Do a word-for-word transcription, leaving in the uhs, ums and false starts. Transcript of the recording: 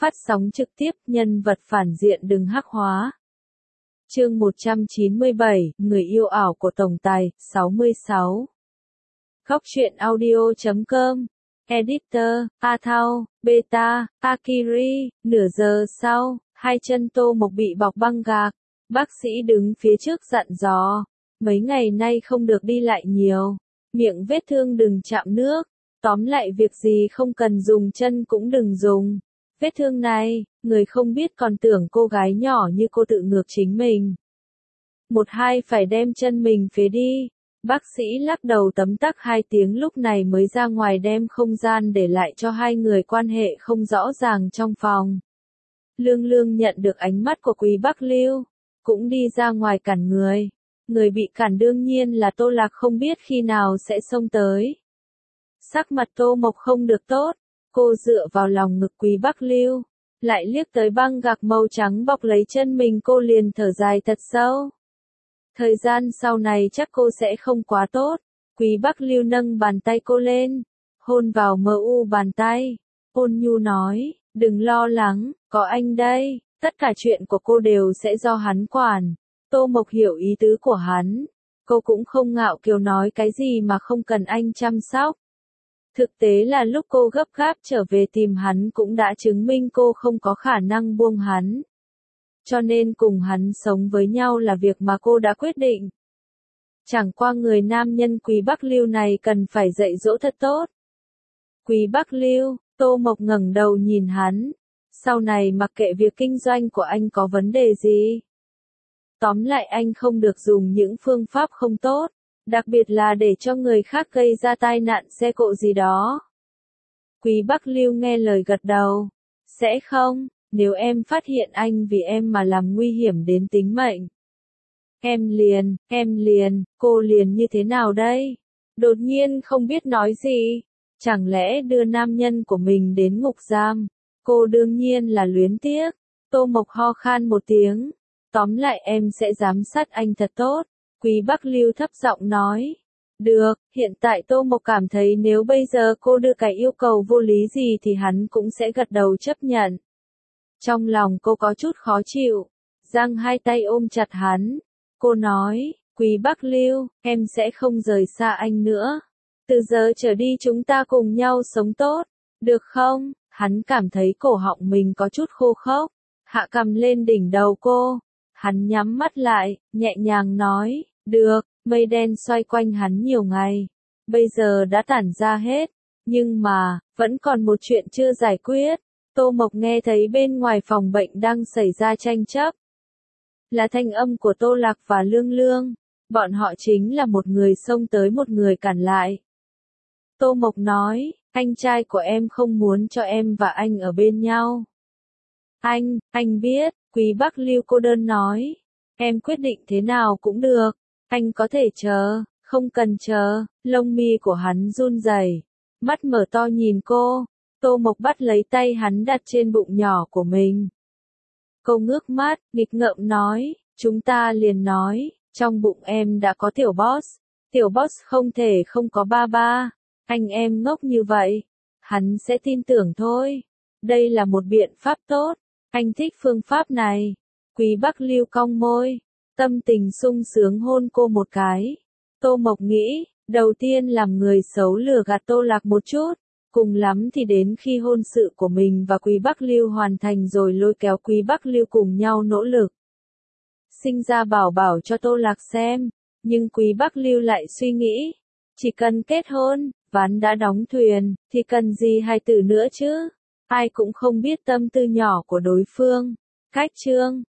Phát sóng trực tiếp, nhân vật phản diện đừng hắc hóa. Chương một trăm chín mươi bảy, Người yêu ảo của tổng tài, sáu mươi sáu. Góc truyện audio chấm com. Editor, A Thao, Beta, Akiri. Nửa giờ sau, hai chân Tô Mộc bị bọc băng gạc. Bác sĩ đứng phía trước dặn dò. Mấy ngày nay không được đi lại nhiều. Miệng vết thương đừng chạm nước. Tóm lại việc gì không cần dùng chân cũng đừng dùng. Vết thương này, người không biết còn tưởng cô gái nhỏ như cô tự ngược chính mình. Một hai phải đem chân mình phế đi. Bác sĩ lắc đầu tấm tắc hai tiếng lúc này mới ra ngoài đem không gian để lại cho hai người quan hệ không rõ ràng trong phòng. Lương Lương nhận được ánh mắt của Quý Bắc Lưu, cũng đi ra ngoài cản người. Người bị cản đương nhiên là Tô Lạc không biết khi nào sẽ xông tới. Sắc mặt Tô Mộc không được tốt, cô dựa vào lòng ngực Quý Bắc Lưu, lại liếc tới băng gạc màu trắng bọc lấy chân mình cô liền thở dài thật sâu. Thời gian sau này chắc cô sẽ không quá tốt. Quý Bắc Lưu nâng bàn tay cô lên, hôn vào mờ u bàn tay, ôn nhu nói, đừng lo lắng, có anh đây, tất cả chuyện của cô đều sẽ do hắn quản. Tô Mộc hiểu ý tứ của hắn, cô cũng không ngạo kiều nói cái gì mà không cần anh chăm sóc. Thực tế là lúc cô gấp gáp trở về tìm hắn cũng đã chứng minh cô không có khả năng buông hắn. Cho nên cùng hắn sống với nhau là việc mà cô đã quyết định. Chẳng qua người nam nhân Quý Bắc Lưu này cần phải dạy dỗ thật tốt. Quý Bắc Lưu, Tô Mộc ngẩng đầu nhìn hắn. Sau này mặc kệ việc kinh doanh của anh có vấn đề gì. Tóm lại anh không được dùng những phương pháp không tốt. Đặc biệt là để cho người khác gây ra tai nạn xe cộ gì đó. Quý Bắc Lưu nghe lời gật đầu. Sẽ không, nếu em phát hiện anh vì em mà làm nguy hiểm đến tính mệnh. Em liền, em liền, cô liền như thế nào đây? Đột nhiên không biết nói gì. Chẳng lẽ đưa nam nhân của mình đến ngục giam? Cô đương nhiên là luyến tiếc. Tô Mộc ho khan một tiếng. Tóm lại em sẽ giám sát anh thật tốt. Quý Bắc Lưu thấp giọng nói. Được, hiện tại Tô Mộc cảm thấy nếu bây giờ cô đưa cái yêu cầu vô lý gì thì hắn cũng sẽ gật đầu chấp nhận. Trong lòng cô có chút khó chịu, giang hai tay ôm chặt hắn. Cô nói, Quý Bắc Lưu, em sẽ không rời xa anh nữa. Từ giờ trở đi chúng ta cùng nhau sống tốt, được không? Hắn cảm thấy cổ họng mình có chút khô khốc, hạ cằm lên đỉnh đầu cô. Hắn nhắm mắt lại, nhẹ nhàng nói, được, mây đen xoay quanh hắn nhiều ngày. Bây giờ đã tản ra hết, nhưng mà, vẫn còn một chuyện chưa giải quyết. Tô Mộc nghe thấy bên ngoài phòng bệnh đang xảy ra tranh chấp. Là thanh âm của Tô Lạc và Lương Lương. Bọn họ chính là một người xông tới một người cản lại. Tô Mộc nói, anh trai của em không muốn cho em và anh ở bên nhau. Anh, anh biết, Quý Bắc Lưu cô đơn nói. Em quyết định thế nào cũng được. Anh có thể chờ, không cần chờ. Lông mi của hắn run rẩy, mắt mở to nhìn cô. Tô Mộc bắt lấy tay hắn đặt trên bụng nhỏ của mình. Cô ngước mắt, nghịch ngợm nói, chúng ta liền nói, trong bụng em đã có tiểu boss. Tiểu boss không thể không có ba ba. Anh em ngốc như vậy, hắn sẽ tin tưởng thôi. Đây là một biện pháp tốt. Anh thích phương pháp này. Quý Bắc Lưu cong môi, tâm tình sung sướng hôn cô một cái. Tô Mộc nghĩ, đầu tiên làm người xấu lừa gạt Tô Lạc một chút. Cùng lắm thì đến khi hôn sự của mình và Quý Bắc Lưu hoàn thành rồi lôi kéo Quý Bắc Lưu cùng nhau nỗ lực. Sinh ra bảo bảo cho Tô Lạc xem, nhưng Quý Bắc Lưu lại suy nghĩ, chỉ cần kết hôn, ván đã đóng thuyền, thì cần gì hài tử nữa chứ? Ai cũng không biết tâm tư nhỏ của đối phương. Cách chương